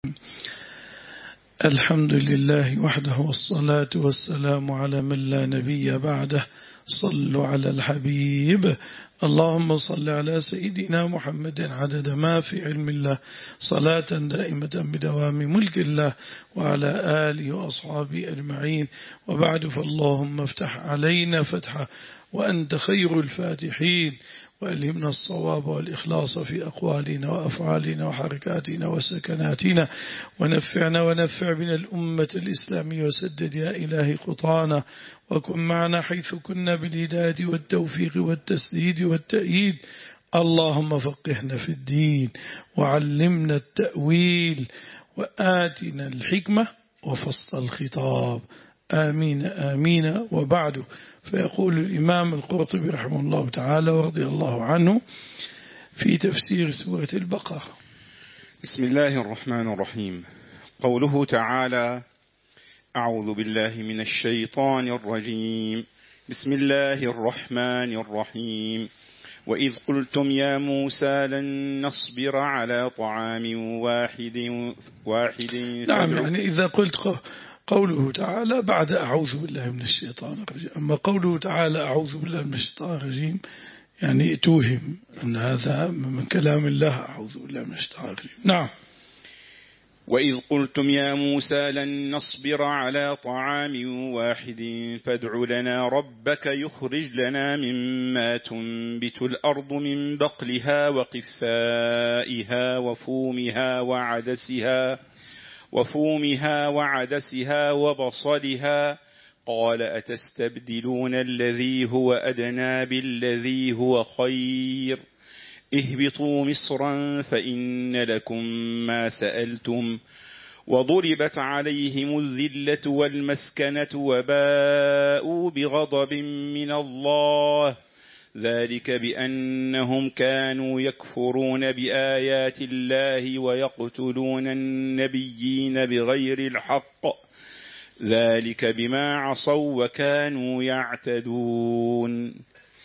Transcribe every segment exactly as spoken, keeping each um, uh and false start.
الحمد لله وحده والصلاة والسلام على من لا نبي بعده. صلوا على الحبيب. اللهم صل على سيدنا محمد عدد ما في علم الله، صلاة دائمة بدوام ملك الله، وعلى آله وأصحابه أجمعين. وبعد، فاللهم افتح علينا فتحا وأنت خير الفاتحين، وألهمنا الصواب والإخلاص في أقوالنا وأفعالنا وحركاتنا وسكناتنا، ونفعنا ونفع بنا الأمة الإسلامية، وسدد يا إلهي خطانا، وكن معنا حيث كنا بالهداية والتوفيق والتسديد والتأييد. اللهم فقهنا في الدين، وعلمنا التأويل، وآتنا الحكمة وفصل الخطاب. آمين آمين. وبعد، فيقول الإمام القرطبي رحمه الله تعالى ورضي الله عنه في تفسير سورة البقرة: بسم الله الرحمن الرحيم. قوله تعالى: أعوذ بالله من الشيطان الرجيم، بسم الله الرحمن الرحيم. وإذ قلتم يا موسى لن نصبر على طعام واحد واحد نعم، يعني إذا قلت قوله تعالى بعد أعوذ بالله من الشيطان الرجيم. أما قوله تعالى أعوذ بالله من الشيطان الرجيم يعني توهم أن هذا من كلام الله. أعوذ بالله من الشيطان الرجيم. نعم. وإذ قلتم يا موسى لن نصبر على طعام واحد فادع لنا ربك يخرج لنا مما تنبت الأرض من بقلها وقثائها وفومها وعدسها وفومها وعدسها وبصلها. قال أتستبدلون الذي هو أدنى بالذي هو خير؟ اهبطوا مصرا فإن لكم ما سألتم وضربت عليهم الذلة والمسكنة وباءوا بغضب من الله، ذلك بأنهم كانوا يكفرون بآيات الله ويقتلون النبيين بغير الحق، ذلك بما عصوا وكانوا يعتدون.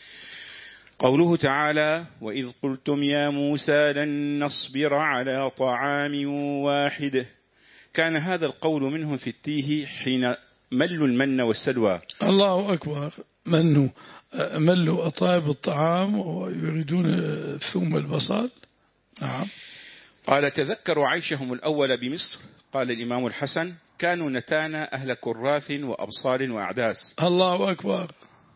قوله تعالى: وإذ قلتم يا موسى لن نصبر على طعام واحد، كان هذا القول منهم في التيه حين ملوا المن والسلوى. الله أكبر. منوا ملوا أطايب الطعام ويريدون ثوم البصل. نعم. قال: تذكروا عيشهم الأول بمصر. قال الإمام الحسن: كانوا نتانا أهل كراث وأبصار وأعداس. الله أكبر.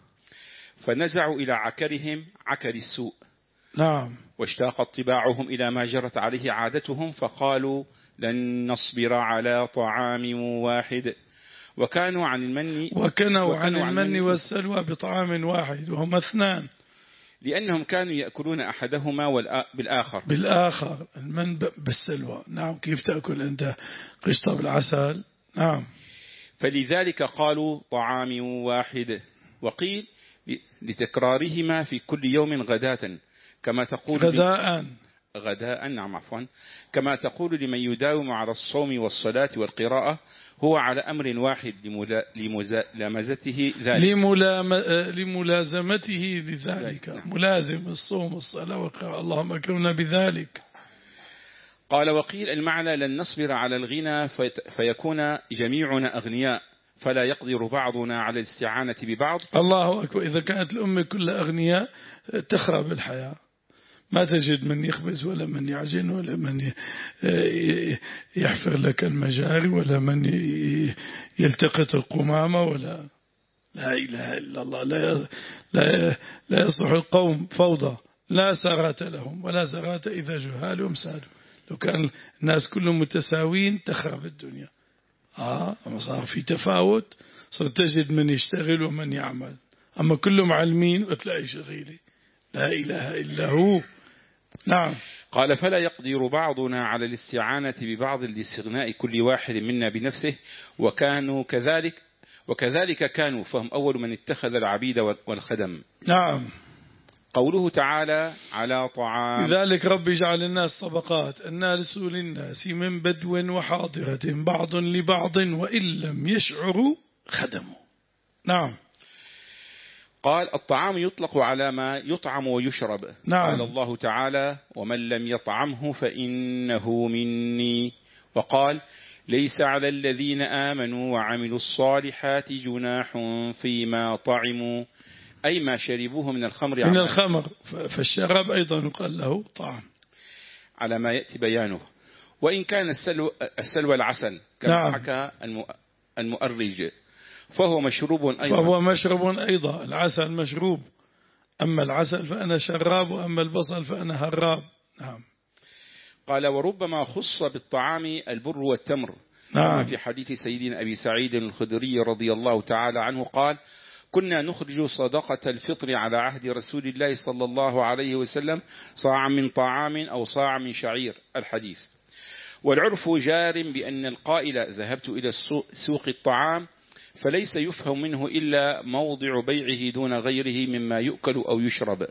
فنزعوا إلى عكرهم عكر السوء. نعم. واشتاقت طباعهم إلى ما جرت عليه عادتهم، فقالوا لن نصبر على طعام واحد. وكانوا عن المن وكانوا عن المن والسلوى بطعام واحد وهم اثنان، لأنهم كانوا يأكلون أحدهما بالآخر بالآخر المن بالسلوى. نعم. كيف تأكل أنت قشطة بالعسل؟ نعم. فلذلك قالوا طعام واحد. وقيل لتكرارهما في كل يوم غداة كما تقول غداء غداء نعم عفوا كما تقول لمن يداوم على الصوم والصلاة والقراءة، هو على أمر واحد لملازمته ذلك لملام... لملازمته لذلك. نعم. ملازم الصوم والصلاة والقراءة، اللهم أكرمنا بذلك. قال: وقيل المعنى لن نصبر على الغنى فيكون جميعنا أغنياء فلا يقدر بعضنا على الاستعانة ببعض. الله أكبر. إذا كانت الأمة كلها أغنياء تخرب الحياة، ما تجد من يخبز ولا من يعجن ولا من يحفر لك المجاري ولا من يلتقط القمامة ولا لا إله إلا الله. لا لا لا يصلح القوم فوضى، لا سغات لهم ولا سغات إذا جهالهم سادوا. لو كان الناس كلهم متساوين تخرب الدنيا. آه أما صار في تفاوت، صرت تجد من يشتغل ومن يعمل. أما كلهم علمين وتلاقي شغيلي. لا إله إلا هو. نعم. قال: فلا يقدر بعضنا على الاستعانة ببعض لاستغناء كل واحد منا بنفسه، وكانوا كذلك وكذلك كانوا فهم أول من اتخذ العبيد والخدم. نعم. قوله تعالى: على طعام. لذلك رب يجعل الناس طبقات، الناس للناس من بدو وحاضرة بعض لبعض وإن لم يشعروا خدموا. نعم. قال: الطعام يطلق على ما يطعم ويشرب. نعم. قال الله تعالى: ومن لم يطعمه فإنه مني وقال ليس على الذين آمنوا وعملوا الصالحات جناح فيما طعموا، أي ما شربوه من الخمر من الخمر، فالشراب أيضا يقال له طعم على ما يأتي بيانه. وإن كان السلو, السلو العسل كما نعم. حكى المؤرج فهو مشروب أيضا فهو مشروب أيضا، العسل مشروب، أما العسل فأنا شراب، وأما البصل فأنا هراب. نعم. قال وربما خص بالطعام البر والتمر، نعم. في حديث سيدنا أبي سعيد الخدري رضي الله تعالى عنه قال كنا نخرج صدقة الفطر على عهد رسول الله صلى الله عليه وسلم صاعا من طعام أو صاعا من شعير، الحديث. والعرف جار بأن القائل ذهبت إلى سوق الطعام فليس يفهم منه إلا موضع بيعه دون غيره مما يؤكل أو يشرب.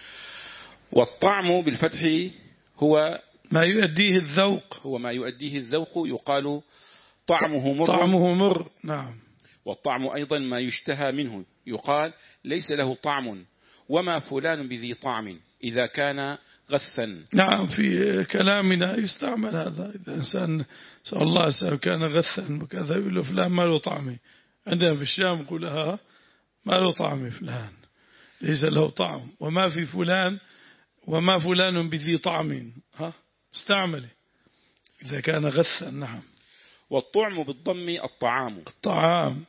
والطعم بالفتح هو ما يؤديه الذوق، هو ما يؤديه الذوق، يقال طعمه مر، طعمه مر. نعم. والطعم أيضا ما يشتهى منه، يقال ليس له طعم، وما فلان بذي طعم إذا كان غثا. نعم، في كلامنا يستعمل هذا، إذا إنسان سأل الله سأل كان غثا وكذا يقول له فلان ما له طعم. عندنا في الشام يقول لها ما له طعم فلان، ليس له طعم، وما في فلان وما فلان بذي طعم، ها استعمله إذا كان غثا. نعم. والطعم بالضم الطعام الطعام.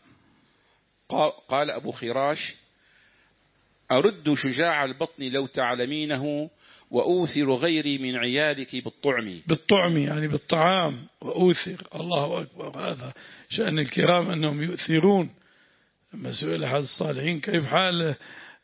قال أبو خراش أرد شجاع البطن لو تعلمينه وأوثر غيري من عيالك بالطعم. بالطعم يعني بالطعام، وأوثر. الله أكبر، هذا شأن الكرام أنهم يؤثرون. لما سئل أحد الصالحين كيف حال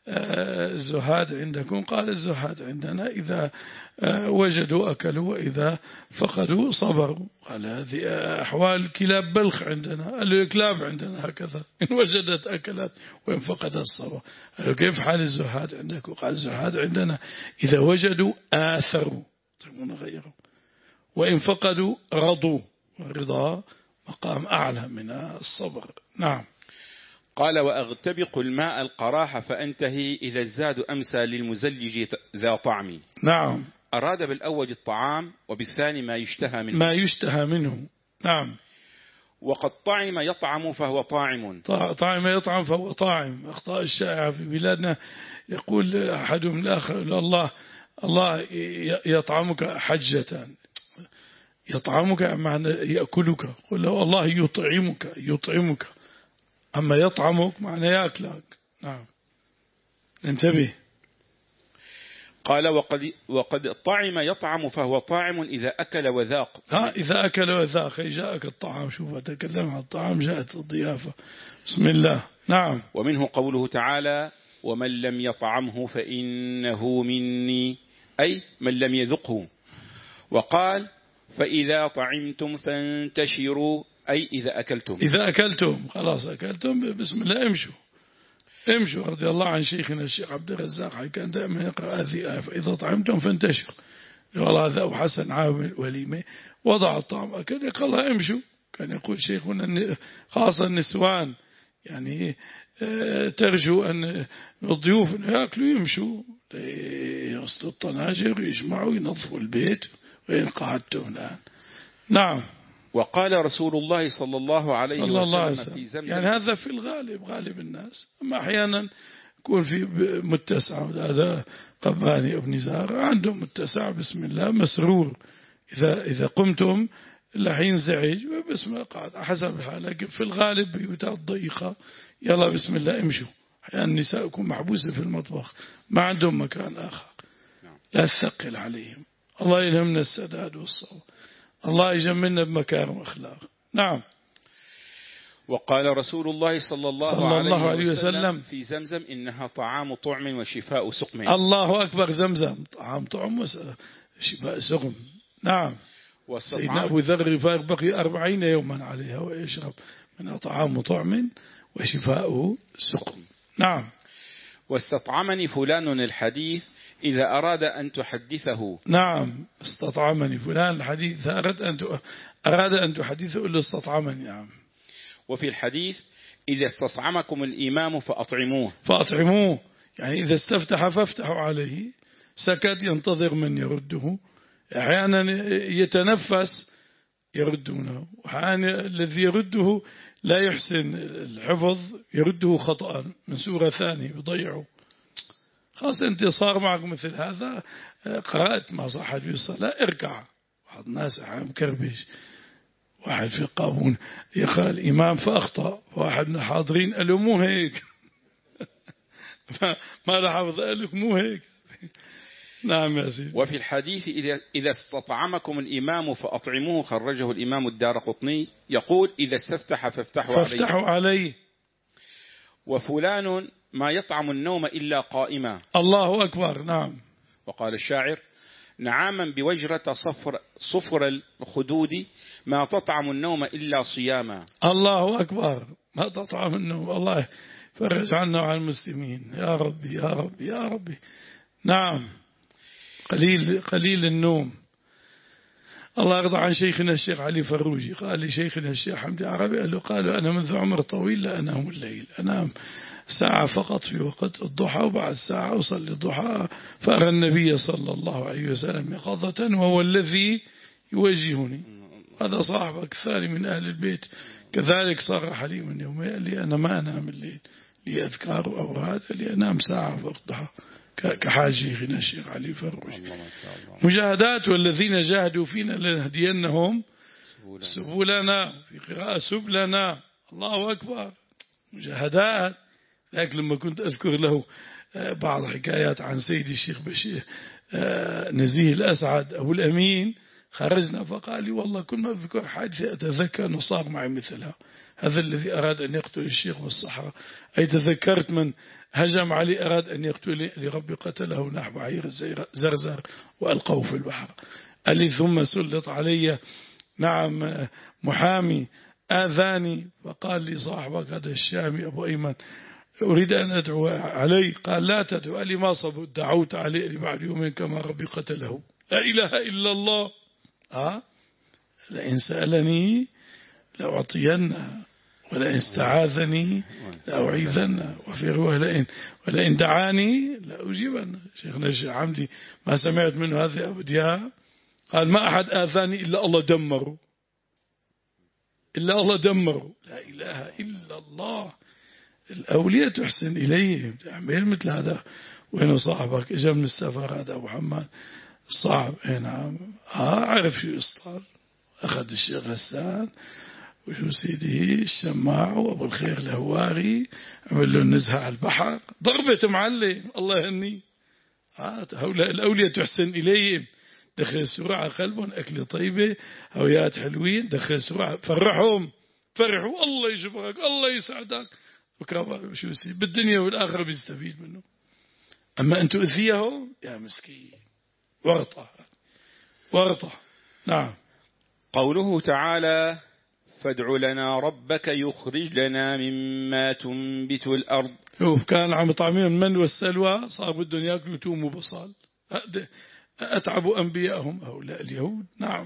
الزهاد عندكم؟ قال الزهاد عندنا إذا وجدوا أكلوا وإذا فقدوا صبروا. قال هذه أحوال كلاب بلخ عندنا. قال له الكلاب عندنا هكذا، إن وجدت أكلت وإن فقدت الصبر. قال له كيف حال الزهاد عندكم؟ قال الزهاد عندنا إذا وجدوا آثروا غيروا وإن فقدوا رضوا، والرضا مقام أعلى من الصبر. نعم. قال وأغتبق الماء القراح فأنتهي إذا الزاد أمسى للمزلج ذا طعم. نعم. أراد بالأول الطعام وبالثاني ما يشتهى منه. ما يشتهى منه. نعم. وقد طعم يطعم فهو طاعم. طعم يطعم فهو طاعم. أخطاء الشائعة في بلادنا، يقول أحدهم الآخر الله الله يطعمك حجة، يطعمك معنى يأكلك، قل له الله يطعمك يطعمك، أما يطعمك معنى يأكلك. نعم. انتبه. قال وقد, وقد طعم يطعم فهو طاعم إذا أكل وذاق. ها إذا أكل وذاق جاءك الطعام. شوف أتكلم عن الطعام جاءت الضيافة. بسم الله. نعم. ومنه قوله تعالى ومن لم يطعمه فإنه مني، أي من لم يذقه. وقال فإذا طعمتم فانتشروا، أي إذا أكلتم. إذا أكلتم خلاص أكلتم بسم الله امشوا امشوا. رضي الله عن شيخنا الشيخ عبد الرزاق كان دائما يقرأ هذه الآية فإذا طعمتم فانتشروا. والله هذا أبو حسن عامل وليمة وضع الطعام أكل يقول الله امشوا. كان يقول شيخنا خاصة النسوان يعني ترجو أن الضيوف يأكلوا يمشوا يصلوا الطناجر ويجمعوا ينظفوا البيت وين قعدتم الآن. نعم. وقال رسول الله صلى الله عليه صلى الله عليه وسلم في زمزم، يعني هذا في الغالب غالب الناس، أما أحيانا يكون في متسع. هذا قباني ابن زهر عندهم متسع بسم الله مسرور، إذا إذا قمتم لا حينزعج بسم الله قاعد حسب الحال. لكن في الغالب بيوتات ضيقة يلا بسم الله امشوا. أحيانا النساء يكون محبوسة في المطبخ ما عندهم مكان آخر، لا تثقل عليهم. الله يلهمنا السداد والصواب، الله يجملنا بمكارم أخلاق. نعم. وقال رسول الله صلى الله, صلى عليه, الله عليه وسلم, وسلم في زمزم إنها طعام طعم وشفاء سقم. الله أكبر. زمزم طعام طعم وشفاء سقم. نعم. سيدنا أبو ذر الغفاري بقي أربعين يوما عليها ويشرب منها طعام طعم وشفاء سقم. نعم. واستطعمني فلان الحديث إذا أراد أن تحدثه. نعم. استطعمني فلان الحديث أراد أن أراد أن تحدثه إلا استطعمني. نعم. وفي الحديث إذا استصعمكم الإمام فأطعموه. فأطعموه يعني إذا استفتح فافتحوا عليه، سكت ينتظر من يرده. أحيانا يتنفس يردونه، وحان الذي يرده لا يحسن الحفظ يرده خطأ من سورة ثانية يضيعه. خاصة أنت صار معك مثل هذا، قرأت ما صحت في الصلاة اركع. بعض الناس عم كربش، واحد في القابون يقرأ الإمام فأخطأ، واحد من الحاضرين قال له مو هيك ما لحفظ قال لك مو هيك. نعم يا سيدي. وفي الحديث إذا, إذا استطعمكم الإمام فأطعموه، خرجه الإمام الدارقطني، يقول إذا استفتح فافتحوا عليه, فافتحوا عليه. وفلان ما يطعم النوم إلا قائما. الله أكبر. نعم. وقال الشاعر نعاما بوجرة صفر, صفر الخدود ما تطعم النوم إلا صياما. الله أكبر. ما تطعم النوم. الله فرج عنا وعن المسلمين يا ربي يا ربي يا ربي. نعم. قليل قليل النوم. الله يرضى عن شيخنا الشيخ علي فروجي، قال لي شيخنا الشيخ حمدي عربي قال له قالوا أنا منذ عمر طويل لا أنام الليل، أنام ساعة فقط في وقت الضحى، وبعد ساعة أصلي الضحى فأرى النبي صلى الله عليه وسلم يقظة وهو الذي يوجهني. هذا صاحبك الثاني من أهل البيت كذلك صرح لي من يومين لي أنا ما أنام الليل، لي أذكار وأوراد، لي أنام ساعة في وقت الضحى كحال شيخنا الشيخ علي فروجي. مجاهدات والذين جاهدوا فينا لنهدينهم سبلنا، في قراءة سبلنا. الله أكبر. مجاهدات. لكن لما كنت أذكر له بعض حكايات عن سيدي الشيخ بشير نزيه الأسعد أبو الأمين، خرجنا فقال لي والله كل ما أذكر حادثة أتذكر أنه صار معي مثلها، هذا الذي أراد أن يقتل الشيخ والصحراء، أي تذكرت من هجم علي أراد أن يقتل لرب قتله نحو بعير زرزر وألقوه في البحر. قال لي ثم سلط علي نعم محامي آذاني فقال لي صاحبك هذا الشامي أبو أيمن أريد أن أدعو عليه، قال لا تدعو. قال لي ما صبت دعوت عليه بعد يومين كما ربي قتله. لا إله إلا الله. آه؟ لئن سألني لأعطينه ولئن استعاذني لأعيذنه، وفي رواية لئن ولئن دعاني لأجيبنه. شيخنا الشيخ حمدي ما سمعت منه هذه أبدياء، قال ما أحد آذاني إلا الله دمره، إلا الله دمره. لا إله إلا الله. الأولياء تحسن إليهم تعمل مثل هذا. وين صاحبك إجا من السفر هذا أبو حماد صعب. نعم. آه عرف شو يصطاد، أخذ الشيخ غسان وشو سيدي الشماع وأبو الخير الهواري عمل له النزهة على البحر، ضربة معلم الله يهني. آه هؤلاء الأولياء تحسن إليهم. دخل سرعة قلبهم أكل طيبة هويات حلوين، دخل سرعة فرحهم فرحوا الله يشفقك الله يسعدك وكرا شو سيدي بالدنيا والآخرة بيستفيد منه. أما أن تؤذيهم يا مسكين ورطة ورطة. نعم. قوله تعالى فادع لنا ربك يخرج لنا مما تنبت الأرض. شوف كان عم طعمين المن والسلوى صار بدهم يأكلوا توم وبصل، أتعبوا أنبياءهم هؤلاء اليهود. نعم.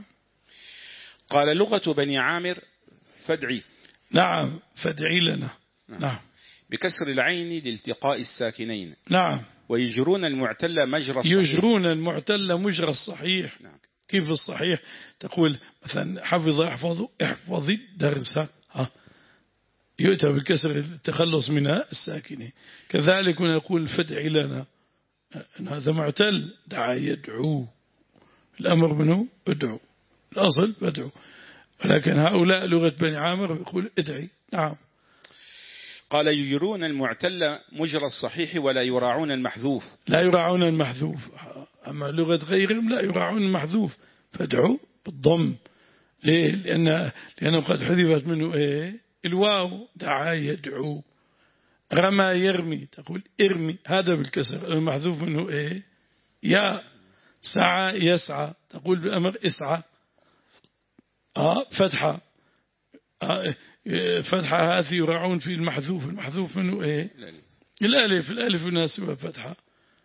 قال لغة بني عامر فادعي. نعم فادعي لنا. نعم. نعم. بكسر العين لالتقاء الساكنين. نعم. ويجرون المعتل مجرى الصحيح. يجرون المعتل مجرى الصحيح. نعم. كيف الصحيح؟ تقول مثلا حفظ احفظ احفظ الدرس، ها يؤتى بالكسر التخلص من الساكنين. كذلك نقول فادعي لنا، هذا معتل دعا يدعو، الأمر منه ادعو، الأصل فادعو، ولكن هؤلاء لغة بني عامر يقول ادعي. نعم. قال يجرون المعتل مجرى الصحيح ولا يراعون المحذوف. لا يراعون المحذوف. أما لغة غيرهم لا يراعون المحذوف، فادعوا بالضم. ليه؟ لأن لأنه قد حذفت منه إيه؟ الواو. دعا يدعو. رمى يرمي تقول ارمي، هذا بالكسر. المحذوف منه إيه؟ يا. سعى يسعى تقول بالأمر اسعى. آه فتحة. آه فتحة هذه يراعون في المحذوف. المحذوف منه إيه؟ الألف. الألف يناسبها فتحة،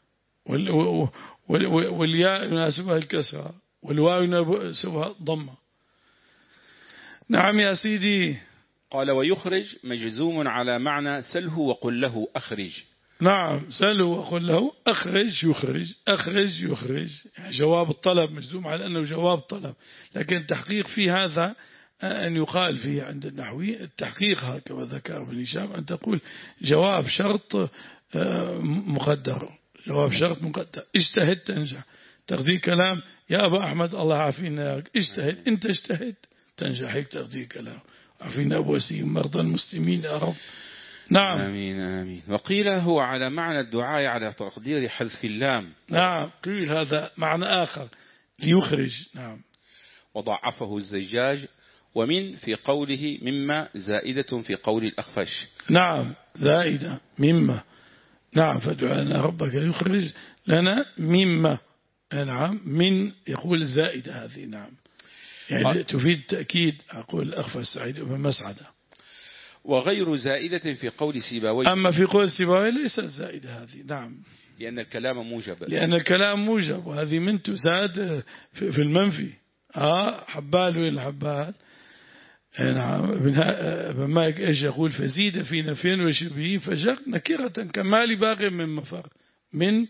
والياء يناسبها الكسرة، والواو يناسبها ضمة. نعم يا سيدي. قال ويخرج مجزوم على معنى سله وقل له أخرج. نعم سأله وقل له أخرج يخرج أخرج يخرج، يعني جواب الطلب مجزوم على أنه جواب طلب، لكن التحقيق في هذا أن يقال فيه عند النحوي التحقيق هكذا ذكر ابن هشام أن تقول جواب شرط مقدر، جواب شرط مقدر، اجتهد تنجح. تقدير كلام يا أبا أحمد الله عافينا اجتهد، أنت اجتهد تنجح، هيك تقدير كلام. عافينا أبو وسيم مرضى المسلمين يا رب. نعم آمين آمين. وقيل هو على معنى الدعاء على تقدير حذف اللام. نعم قيل هذا معنى آخر ليخرج. نعم وضعفه الزجاج. ومن في قوله مما زائدة في قول الأخفش. نعم زائدة مما. نعم فادع لنا ربك يخرج لنا مما. نعم من يقول زائدة هذه. نعم يعني تفيد تأكيد. أقول الأخفش سعيد بن مسعدة. وغير زائدة في قول سيبويه. أما في قول سيبويه ليست زائدة هذه. نعم لأن الكلام موجب. لأن الكلام موجب، وهذه من تزاد في المنفي. آه حبال وين حبال. نعم ابن مالك ايش يقول؟ فزيد في نفي وشبهه فجر نكرة كمال باغ من مفر. من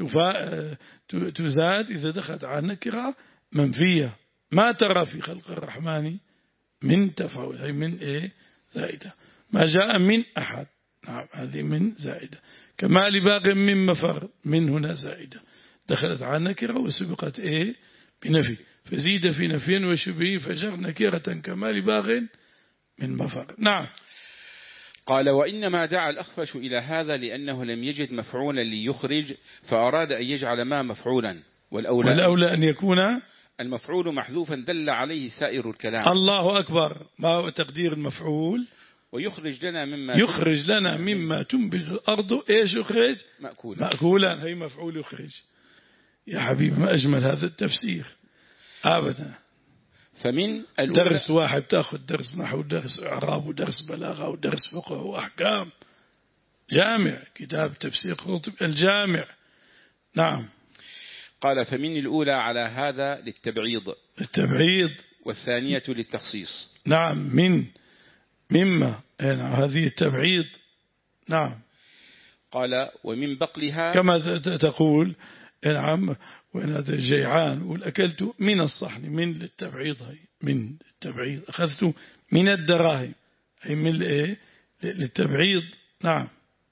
تزاد إذا دخلت على نكرة منفية. ما ترى في خلق الرحمن من تفاول، هي من ايه زائدة. ما جاء من أحد. نعم هذه من زائدة. كمال باغ من مفر، من هنا زائدة دخلت على نكرة وسبقت ايه بنفي. فزيد في نفي وشبهه فجر نكرة كمال باغ من مفر. نعم. قال وإنما دعا الأخفش إلى هذا لأنه لم يجد مفعولا ليخرج فأراد أن يجعل ما مفعولا، والأولى, والأولى أن يكون المفعول محذوفا دل عليه سائر الكلام. الله أكبر. ما هو تقدير المفعول؟ ويخرج لنا مما يخرج لنا مما تنبت الأرض ايش يخرج؟ مأكولا. مأكولا هي مفعول يخرج. يا حبيبي ما أجمل هذا التفسير أبدا. فمن درس واحد تأخذ درس نحو ودرس إعراب ودرس بلاغة ودرس فقه وأحكام. جامع كتاب تفسير قرطبي الجامع. نعم. قال فمن الأولى على هذا للتبعيض التبعيض، والثانية للتخصيص. نعم من مما هذه التبعيض. نعم. قال ومن بقلها كما تقول نعم وإن هذا جيعان والأكلت من الصحن. من للتبعيض، هي من التبعيض. أخذت من الدراهم، هي من الايه للتبعيض. نعم.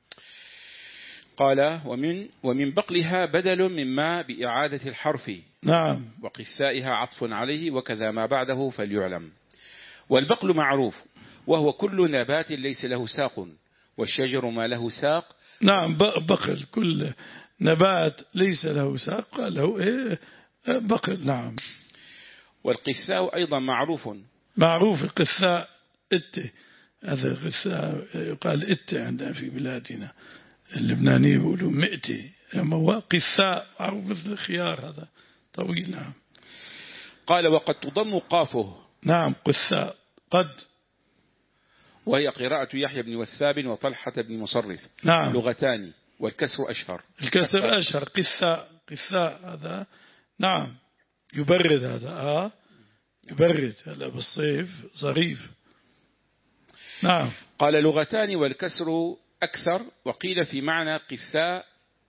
قال ومن ومن بقلها بدل مما بإعادة الحرف. نعم. وقثائها عطف عليه وكذا ما بعده فليعلم. والبقل معروف وهو كل نبات ليس له ساق، والشجر ما له ساق. نعم بقل كل نبات ليس له ساق له إيه بقل. نعم. والقثاء أيضا معروف. معروف القثاء إت. هذا القثاء يقال إت عندنا في بلادنا اللبنانية يقولوا مئتي، أما هو قثاء معروف مثل الخيار هذا طويل. نعم. قال وقد تضم قافه. نعم قثاء قد، وهي قراءة يحيى بن وثاب وطلحة بن مصرف. نعم. لغتان والكسر أشهر. الكسر أشهر. قثاء قثاء هذا. نعم يبرد هذا. آه يبرد هلا بالصيف ظريف. نعم. قال لغتان والكسر أكثر. وقيل في معنى قثاء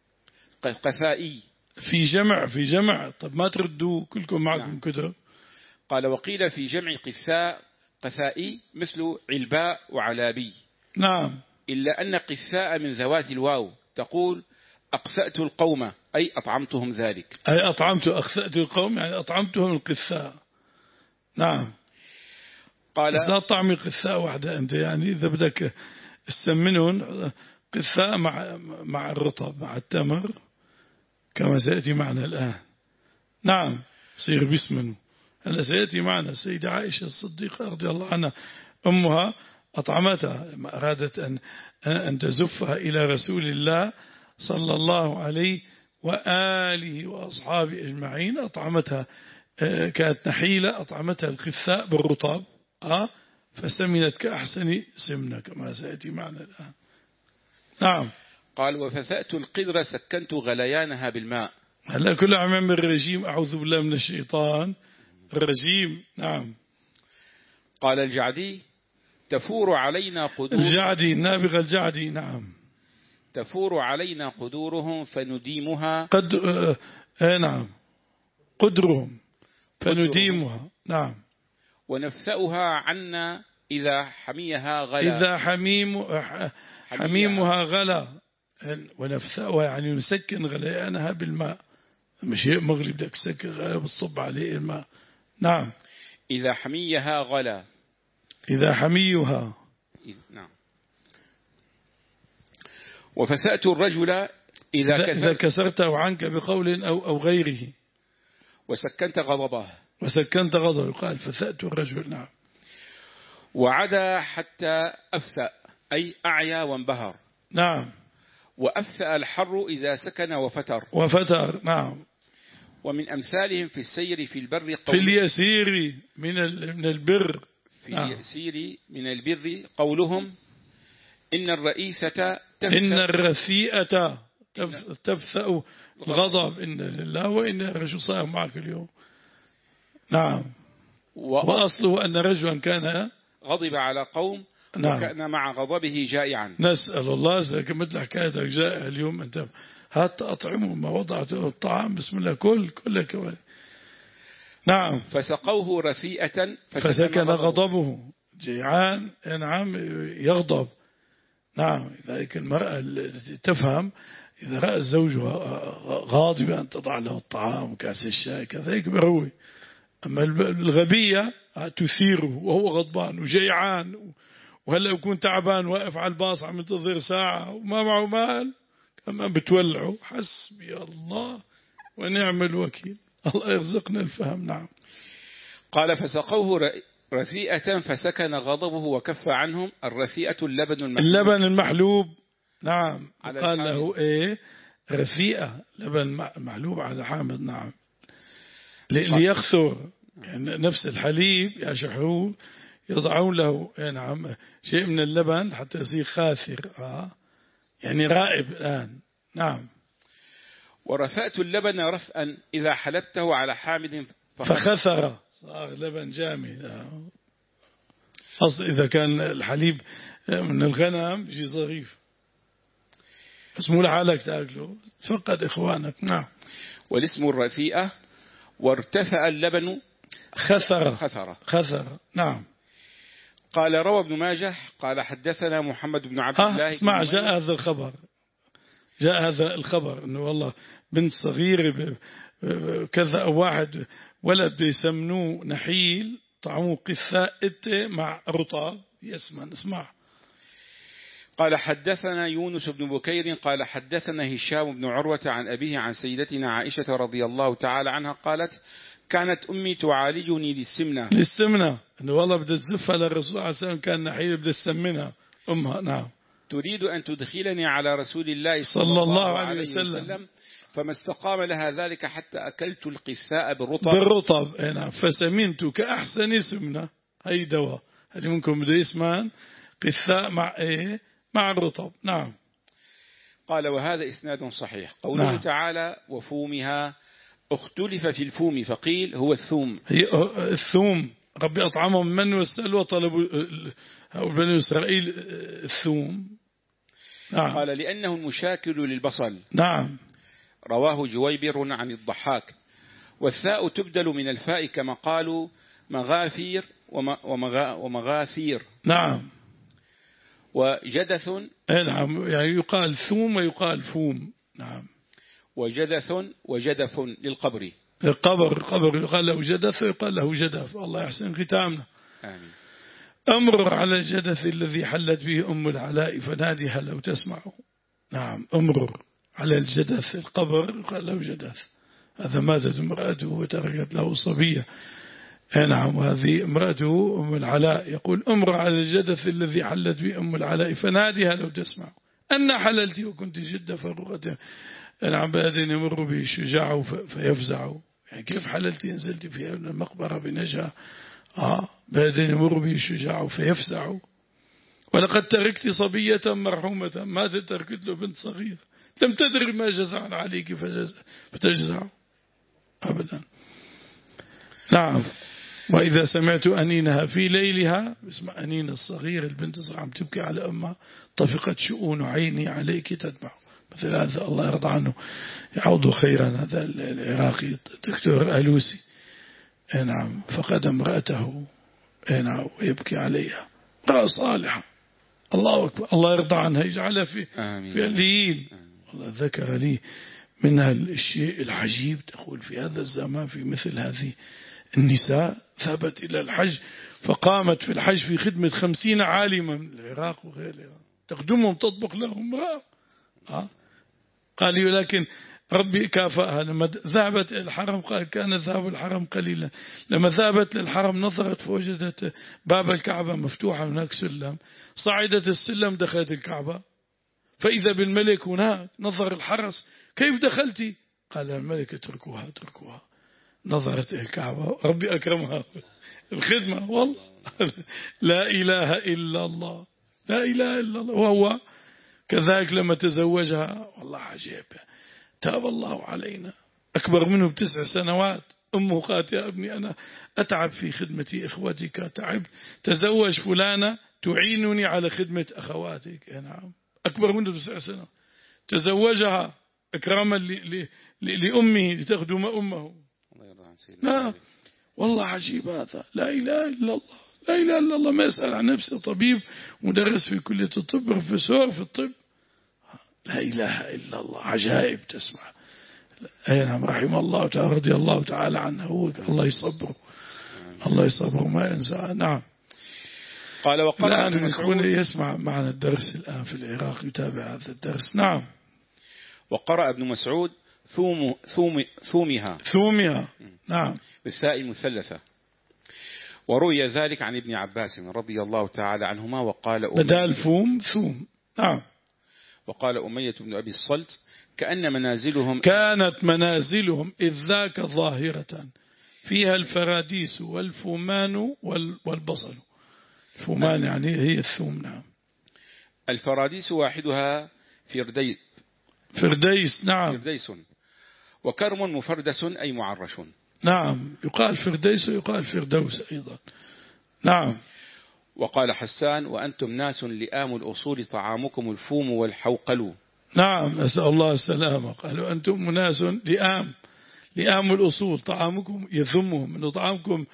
قثائي في جمع في جمع. طب ما تردوا كلكم معكم. نعم. كتب. قال وقيل في جمع قثاء قثائي مثل علباء وعلابي. نعم. إلا أن قثاء من ذوات الواو تقول أقسأت القوم أي أطعمتهم ذلك. أي أطعمت أقسأت القوم يعني أطعمتهم القثاء. نعم. قال لا طعم القثاء واحدة أنت يعني إذا بدك تسمنون قثاء مع مع الرطب مع التمر كما سيأتي معنا الآن. نعم صير بيسمنوا. هلا سيأتي معنا السيدة عائشة الصديقة رضي الله عنها أمها أطعمتها لما أرادت أن أن تزفها إلى رسول الله صلى الله عليه وآله وأصحابه أجمعين. أطعمتها كانت نحيلة أطعمتها القثاء بالرطب آه فسمنت كأحسن سمنة كما سيأتي معنا الآن. نعم. قال وفثأت القدر سكنت غليانها بالماء. هلا كل عام الرجيم أعوذ بالله من الشيطان الرجيم. نعم. قال الجعدي تفور علينا قدور. الجعدي النابغة الجعدي. نعم. تفور علينا قدورهم فنديمها قد آه آه نعم قدرهم فنديمها. نعم. ونفسأها عنا إذا حميها غلا. إذا حميم حميمها غلا. ونفسأها يعني نسكن غليانها بالماء، مش شيء مغلي بدك تسكن غلا بتصب عليه الماء. نعم. إذا حميها غلا. إذا حميها. نعم. وفسأت الرجل إذا, إذا, إذا كسرته عنك بقول أو, أو غيره. وسكنت غضبه. وسكنت غضبه قال فسأت الرجل. نعم. وعدا حتى أفسأ أي أعيا وانبهر. نعم. وأفسأ الحر إذا سكن وفتر. وفتر. نعم. ومن أمثالهم في السير في البر في اليسير من من البر. في نعم. اليسير من البر قولهم إن الرئيسة تفسأ. إن الرثيئة تفسأ الغضب. إن لله وإن الرجل صار معك اليوم. نعم. وأصله أن رجلا كان غضب على قوم. نعم. وكان مع غضبه جائعا. نسأل الله زي مثل حكايتك جائع اليوم أنت هات أطعمه ما وضعته الطعام بسم الله كل كل كوالي. نعم. فسقوه رثيئة فسكن غضبه. جيعان نعم يغضب. نعم. لذلك المرأة التي تفهم إذا رأى زوجها غاضبا أن تضع له الطعام وكاس الشاي كذلك بروي. أما الغبية تثيره وهو غضبان وجيعان وهلا يكون تعبان واقف على الباص عم ينتظر ساعة وما معه مال كمان بتولعه. حسبي الله ونعم الوكيل. الله يرزقنا الفهم. نعم. قال فسقوه رثيئة فسكن غضبه وكف عنهم. الرثيئة اللبن المحلوب. اللبن المحلوب. نعم. قال له إيه رثيئة لبن محلوب على حامض. نعم. ليخثر يعني نفس الحليب يا شحروب يضعون له نعم شيء من اللبن حتى يصير خاثر. آه يعني رائب الآن. نعم. ورثأت اللبن رثأا إذا حلبته على حامض فخثر صار لبن جامد. أصل إذا كان الحليب من الغنم يجي ظريف اسمه لحالك تأكله فقد إخوانك. نعم. والاسم الرثيئة وارتفع اللبن خثر. خثر. خثر. نعم. قال روى ابن ماجه قال حدثنا محمد بن عبد الله. اسمع جاء هذا الخبر جاء هذا الخبر انه والله بنت صغيرة كذا أو واحد ولد بيسمنوه نحيل طعموه قثاء مع رطاب يسمن. اسمع. قال حدثنا يونس بن بكير قال حدثنا هشام بن عروة عن أبيه عن سيدتنا عائشة رضي الله تعالى عنها قالت كانت أمي تعالجني للسمنة. للسمنة أنه والله بدأ تزفها للرسول عليه السلام كان نحيل بدأ تسمنها أمها. نعم. تريد أن تدخلني على رسول الله صلى, صلى الله عليه وسلم, وسلم فما استقام لها ذلك حتى أكلت القثاء بالرطب. بالرطب. نعم. فسمنت كأحسن سمنة. هي دواء هل ممكن بده يسمن قثاء مع إيه مع الرطب. نعم. قال وهذا إسناد صحيح. قوله نعم. تعالى وفومها اختلف في الفوم فقيل هو الثوم. هي الثوم ربي أطعمهم من والسلوى طلبوا بني إسرائيل الثوم. نعم. قال لأنه المشاكل للبصل. نعم. رواه جويبر عن الضحاك. والثاء تبدل من الفاء كما قالوا مغافير ومغا ومغاثير. نعم. وجدث. نعم يعني يقال ثوم ويقال فوم. نعم. وجدث وجدف للقبر. القبر قبر يقال له جدث ويقال له جدف. الله يحسن ختامنا. آمين. أمر على الجدث الذي حلت به أم العلاء فنادها لو تسمعه. نعم. أمر على الجدث القبر يقال له جدث. هذا ماتت امرأته وتركت له صبية. نعم. وهذه امرأته أم العلاء يقول أمر على الجدث الذي حلت به أم العلاء فنادها لو تسمعه أن حللتي وكنت جدة فرغة. نعم. بعدين يمر به الشجاع فيفزع يعني كيف حللتي نزلتي في المقبرة بنجاة. آه بعدين يمر به الشجاع فيفزع. ولقد تركت صبية مرحومة ما تركت له بنت صغير لم تدري ما جزع عليك فتجزع أبدا. نعم. وإذا سمعت أنينها في ليلها، اسمع أنين الصغير، البنت الصغيرة عم تبكي على أمها، طفقت شؤون عيني عليك تدمع. مثل هذا الله يرضى عنه، يعوض خيرا، هذا العراقي الدكتور ألوسي، نعم، فقد امرأته، نعم، ويبكي عليها، امرأة صالحة، الله أكبر، الله يرضى عنها، يجعلها في في الليين. والله ذكر لي منها الشيء العجيب، تقول في هذا الزمان في مثل هذه النساء ذهبت إلى الحج، فقامت في الحج في خدمة خمسين عالما من العراق وغيرها، تخدمهم، تطبخ لهم امرأة. قال لي ولكن ربي كافأها، لما ذهبت إلى الحرم، قال كان ذهاب الحرم قليلا، لما ذهبت للحرم نظرت فوجدت باب الكعبة مفتوحا، هناك سلم، صعدت السلم دخلت الكعبة، فإذا بالملك هناك، نظر الحرس، كيف دخلتي؟ قال الملك اتركوها اتركوها. نظرت إلى الكعبة، ربي أكرمها الخدمة، والله لا إله إلا الله، لا إله إلا الله. وهو كذلك لما تزوجها، والله عجيب، تاب الله علينا، أكبر منه بتسع سنوات. أمه قالت يا ابني أنا أتعب في خدمة إخوتك، تعبت، تزوج فلانة تعينني على خدمة أخواتك. نعم، أكبر منه بتسع سنوات، تزوجها إكراما لأمه لتخدم أمه. نعم، والله عجيب هذا، لا إله إلا الله، لا إله إلا الله. ما يسأل عن نفسه، طبيب مدرس في كلية الطب، بروفيسور في الطب، لا إله إلا الله، عجائب تسمع. أي نعم، رحمه الله تعالى، رضي الله تعالى عنه، هو الله يصبره، الله يصبره ما ينسى. نعم. قال وقرأ ابن مسعود يسمع معنا الدرس الآن في العراق، يتابع هذا الدرس. نعم. وقرأ ابن مسعود ثوم ثوم ثومها ثومها نعم بالثاء المثلثة. وروي ذلك عن ابن عباس رضي الله تعالى عنهما، وقال بدال فوم ثوم. نعم. وقال أمية بن أبي الصلت كأن منازلهم كانت منازلهم إذ ذاك ظاهرة فيها الفراديس والفومان والبصل. الفومان يعني هي الثوم. نعم. الفراديس واحدها فردي فرديس. نعم. فرديس. وكرم مفردس أي معرش. نعم، يقال فرديس ويقال فردوس أيضا. نعم. وقال حسان وأنتم ناس لئام الأصول طعامكم الفوم والحوقل. نعم، نسأل الله السلامة. قالوا أنتم ناس لئام، لئام الأصول طعامكم يذمهم، أنه طعامكم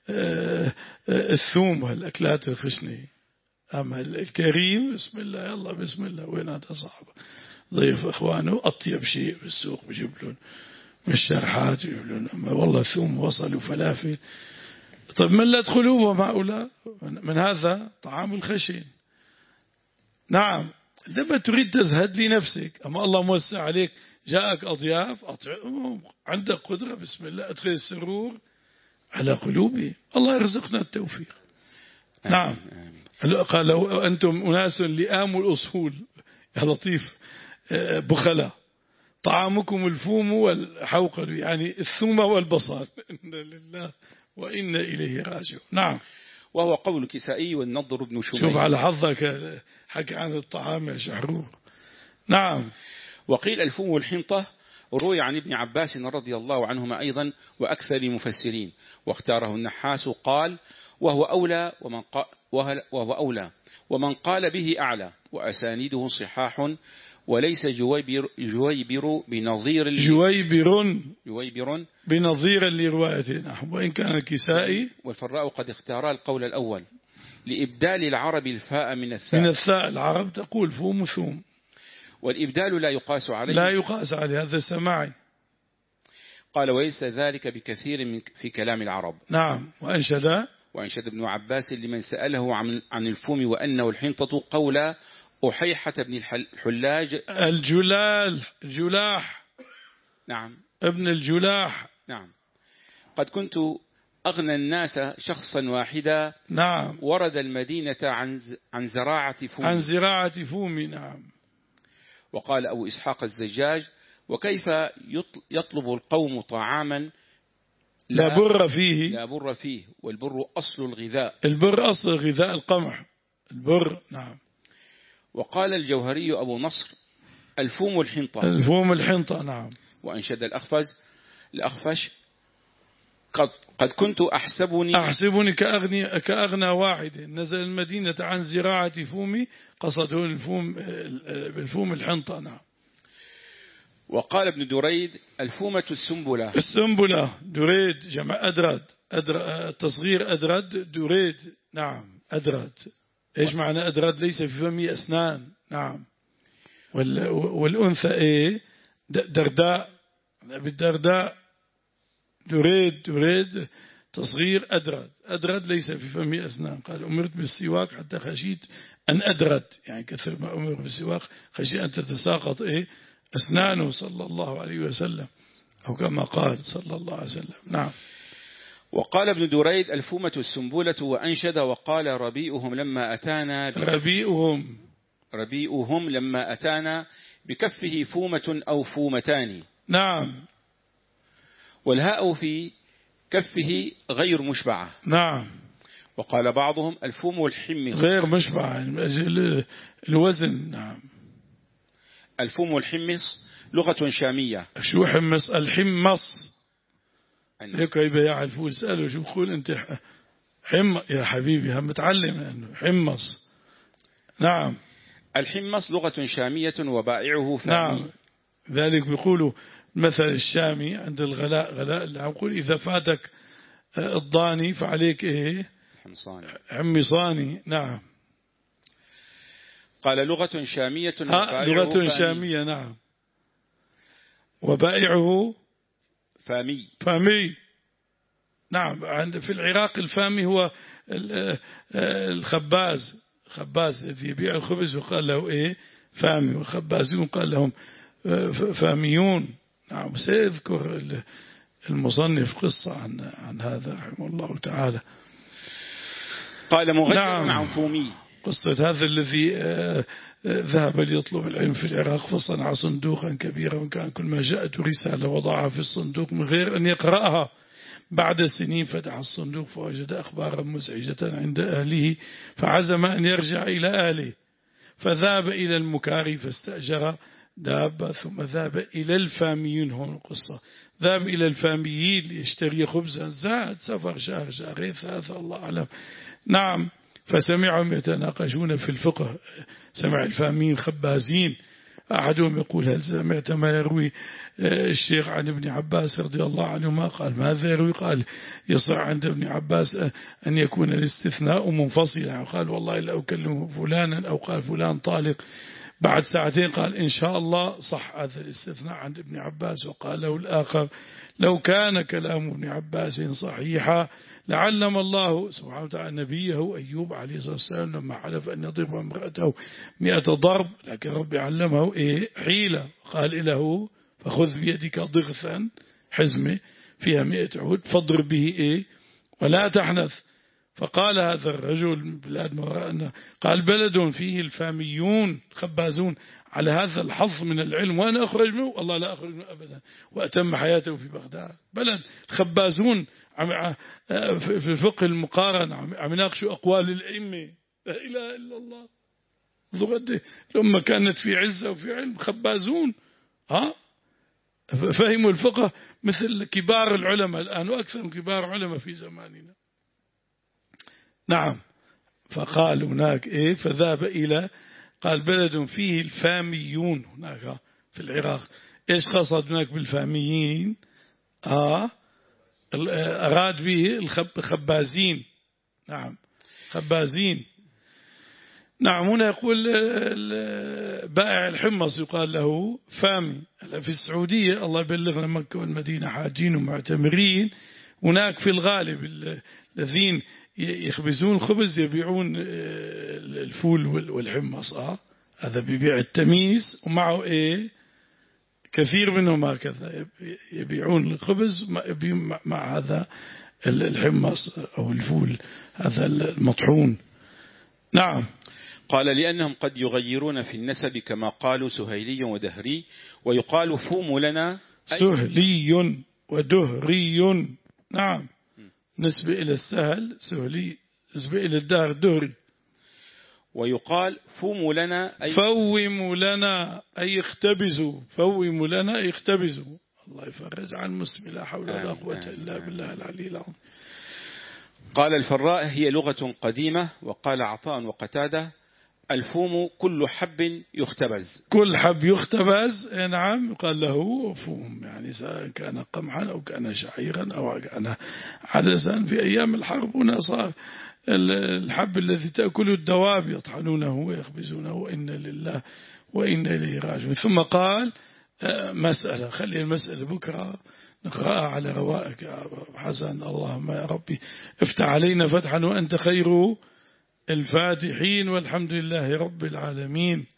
الثوم والأكلات الخشنة. أما الكريم بسم الله، يلا بسم الله، وين هذا صاحبه ضيف إخوانه أطيب شيء بالسوق بيجيب لهم من الشرحات يجيب لهم، أما والله ثوم وصل وفلافل. طيب من لا تدخلوا هؤلاء من هذا طعام الخشن. نعم. لما تريد تزهد لنفسك، أما الله موسع عليك، جاءك أضياف أطعمهم، عندك قدرة بسم الله، أدخل السرور على قلوبهم، الله يرزقنا التوفيق. نعم. قال أنتم أناس لئام الأصول، يا لطيف، بخلاء، طعامكم الفوم والحوقل، يعني الثوم والبصل. إن لله وإنا إليه راجعون. نعم. وهو قول الكسائي والنضر بن شميل. شوف على حظك حكى عن الطعام يا شحرور. نعم. وقيل الفوم والحنطة. روي عن ابن عباس رضي الله عنهما أيضا وأكثر المفسرين، واختاره النحاس قال وهو أولى ومن قال وهو أولى ومن قال به أعلى، وأسانيده صحاح، وليس جويبر, جويبر بنظير جويبر جويبر بنظير لروايته، وإن كان الكسائي والفراء قد اختار القول الأول لإبدال العرب الفاء من الثاء. من الثاء العرب تقول فوم ثوم، والإبدال لا يقاس عليه، لا يقاس عليه، هذا سماعي. قال وليس ذلك بكثير من في كلام العرب. نعم. وأنشد وأنشد ابن عباس لمن سأله عن عن الفوم وأنه الحنطة قول أحيحة بن الحلاج الجلال الجلاح. نعم. ابن الجلاح. نعم. قد كنت أغنى الناس شخصا واحدا. نعم. ورد المدينة عن عن زراعة فوم. عن زراعة فوم. نعم. وقال أبو إسحاق الزجاج وكيف يطلب القوم طعاما لا, لا بر فيه لا بر فيه والبر أصل الغذاء. البر أصل غذاء القمح البر. نعم. وقال الجوهري أبو نصر الفوم الحنطة. الفوم الحنطة. نعم. وأنشد الأخفز الأخفش قد, قد كنت أحسبني أحسبني كأغني كأغنى واحد نزل المدينة عن زراعة فومي، قصده الفوم بالفوم الحنطة. نعم. وقال ابن دريد الفومة السنبلة. السنبلة دريد جمع أدرد، أدرد تصغير أدرد دريد. نعم أدرد. إيش معنى أدرد؟ ليس في فمي أسنان. نعم. والأنثى إيه؟ درداء، بالدرداء دريد دريد تصغير أدرد. أدرد ليس في فمي أسنان. قال أمرت بالسواك حتى خشيت أن أدرد، يعني كثر ما أمر بالسواك خشيت أن تتساقط إيه أسنانه صلى الله عليه وسلم، أو كما قال صلى الله عليه وسلم. نعم. وقال ابن دريد الفومة السنبلة، وأنشد وقال ربيئهم لما أتانا ربيئهم ربيئهم لما أتانا بكفه فومة أو فومتان. نعم. والهاء في كفه غير مشبعة. نعم. وقال بعضهم الفوم والحمص غير مشبعة من أجل الوزن. نعم. الفوم والحمص لغة شامية. شو حمص؟ الحمص هيك يبيع الفول. سأله شو بقول أنت؟ حم يا حبيبي هم متعلم أنه حمص. نعم. الحمص لغة شامية وبائعه فامي. نعم. ذلك بيقولوا مثل الشامي عند الغلاء، غلاء اللي عم إذا فاتك الضاني فعليك إيه؟ حمصاني. حمصاني. نعم. قال لغة شامية وبائعه لغة فامي. شامية. نعم. وبائعه فامي. فامي. نعم. عند في العراق الفامي هو الخباز، خباز الذي يبيع الخبز وقال له إيه؟ فامي. والخبازون قال لهم فاميون. نعم. سيذكر المصنف قصة عن عن هذا رحمه الله تعالى. قال مغير نعم. عن فومي. قصة هذا الذي ذهب ليطلب العلم في العراق فصنع صندوقا كبيرا، وكان كل ما جاءته رسالة وضعها في الصندوق من غير أن يقرأها. بعد سنين فتح الصندوق فوجد أخبارا مزعجة عند أهله، فعزم أن يرجع إلى أهله، فذهب إلى المكاري فاستأجر دابة، ثم ذهب إلى الفاميين. هون القصة ذهب إلى الفاميين ليشتري خبزا، زاد سفر شهر شهرين ثلاثة الله أعلم. نعم. فسمعهم يتناقشون في الفقه، سمع الفاميين خبازين، أحدهم يقول هل سمعت ما يروي الشيخ عن ابن عباس رضي الله عنهما؟ قال ماذا يروي؟ قال يصح عند ابن عباس أن يكون الاستثناء منفصلا. قال والله لا أكلم فلانا، أو قال فلان طالق. بعد ساعتين قال إن شاء الله صح هذا الاستثناء عند ابن عباس. وقال له الآخر لو كان كلام ابن عباس صحيحا لعلم الله سبحانه وتعالى نبيه أيوب عليه الصلاة والسلام لما حلف أن يضرب امرأته مئة ضرب، لكن ربي علمه إيه؟ حيلة. قال له فخذ بيدك ضغثا حزمة فيها مئة عود فاضرب به إيه؟ ولا تحنث. فقال هذا الرجل من بلاد ما وراءنا، قال بلد فيه الفاميون خبازون على هذا الحظ من العلم وأنا أخرج منه؟ والله لا أخرج منه أبدا. وأتم حياته في بغداد. بلد الخبازون في الفقه المقارن عم يناقشوا أقوال الأئمة. لا إله إلا الله. ذو الأمة كانت في عزة وفي علم، خبازون ها فهموا الفقه مثل كبار العلماء الآن وأكثر من كبار علماء في زماننا. نعم. فقال هناك إيه؟ فذهب إلى قال بلد فيه الفاميون هناك في العراق. إيش قصد هناك بالفاميين؟ آه أراد به الخبازين. نعم خبازين. نعم. هنا يقول بائع الحمص يقال له فامي. في السعودية الله يبلغنا مكة والمدينة حاجين ومعتمرين، هناك في الغالب الذين يخبزون خبز يبيعون الفول والحمص. آه هذا بيبيع التميس ومعه إيه؟ كثير منهم هكذا يبيعون الخبز مع هذا الحمص أو الفول هذا المطحون. نعم. قال لأنهم قد يغيرون في النسب كما قالوا سهيلي ودهري، ويقال فوم لنا سهلي ودهري. نعم. نسبة إلى السهل سهلي، نسبة إلى الدهر دهري. ويقال فوم لنا أي فوموا لنا أي اختبزوا، فوموا لنا أي اختبزوا. الله يفرج عن مسلم، لا حول ولا قوة إلا بالله العلي العظيم. قال الفراء هي لغة قديمة. وقال عطاء وقتادة الفوم كل حب يختبز. كل حب يختبز، نعم، قال له فوم، يعني سواء كان قمحا أو كان شعيرا أو كان عدسا. في أيام الحرب هنا صار الحب الذي تأكل الدواب يطحنونه ويخبزونه، وإن لله وإن إليه راجعون. ثم قال مسألة، خلي المسألة بكرة نقرأها على روائك يا حسن. اللهم يا ربي افتح علينا فتحا وأنت خير الفاتحين، والحمد لله رب العالمين.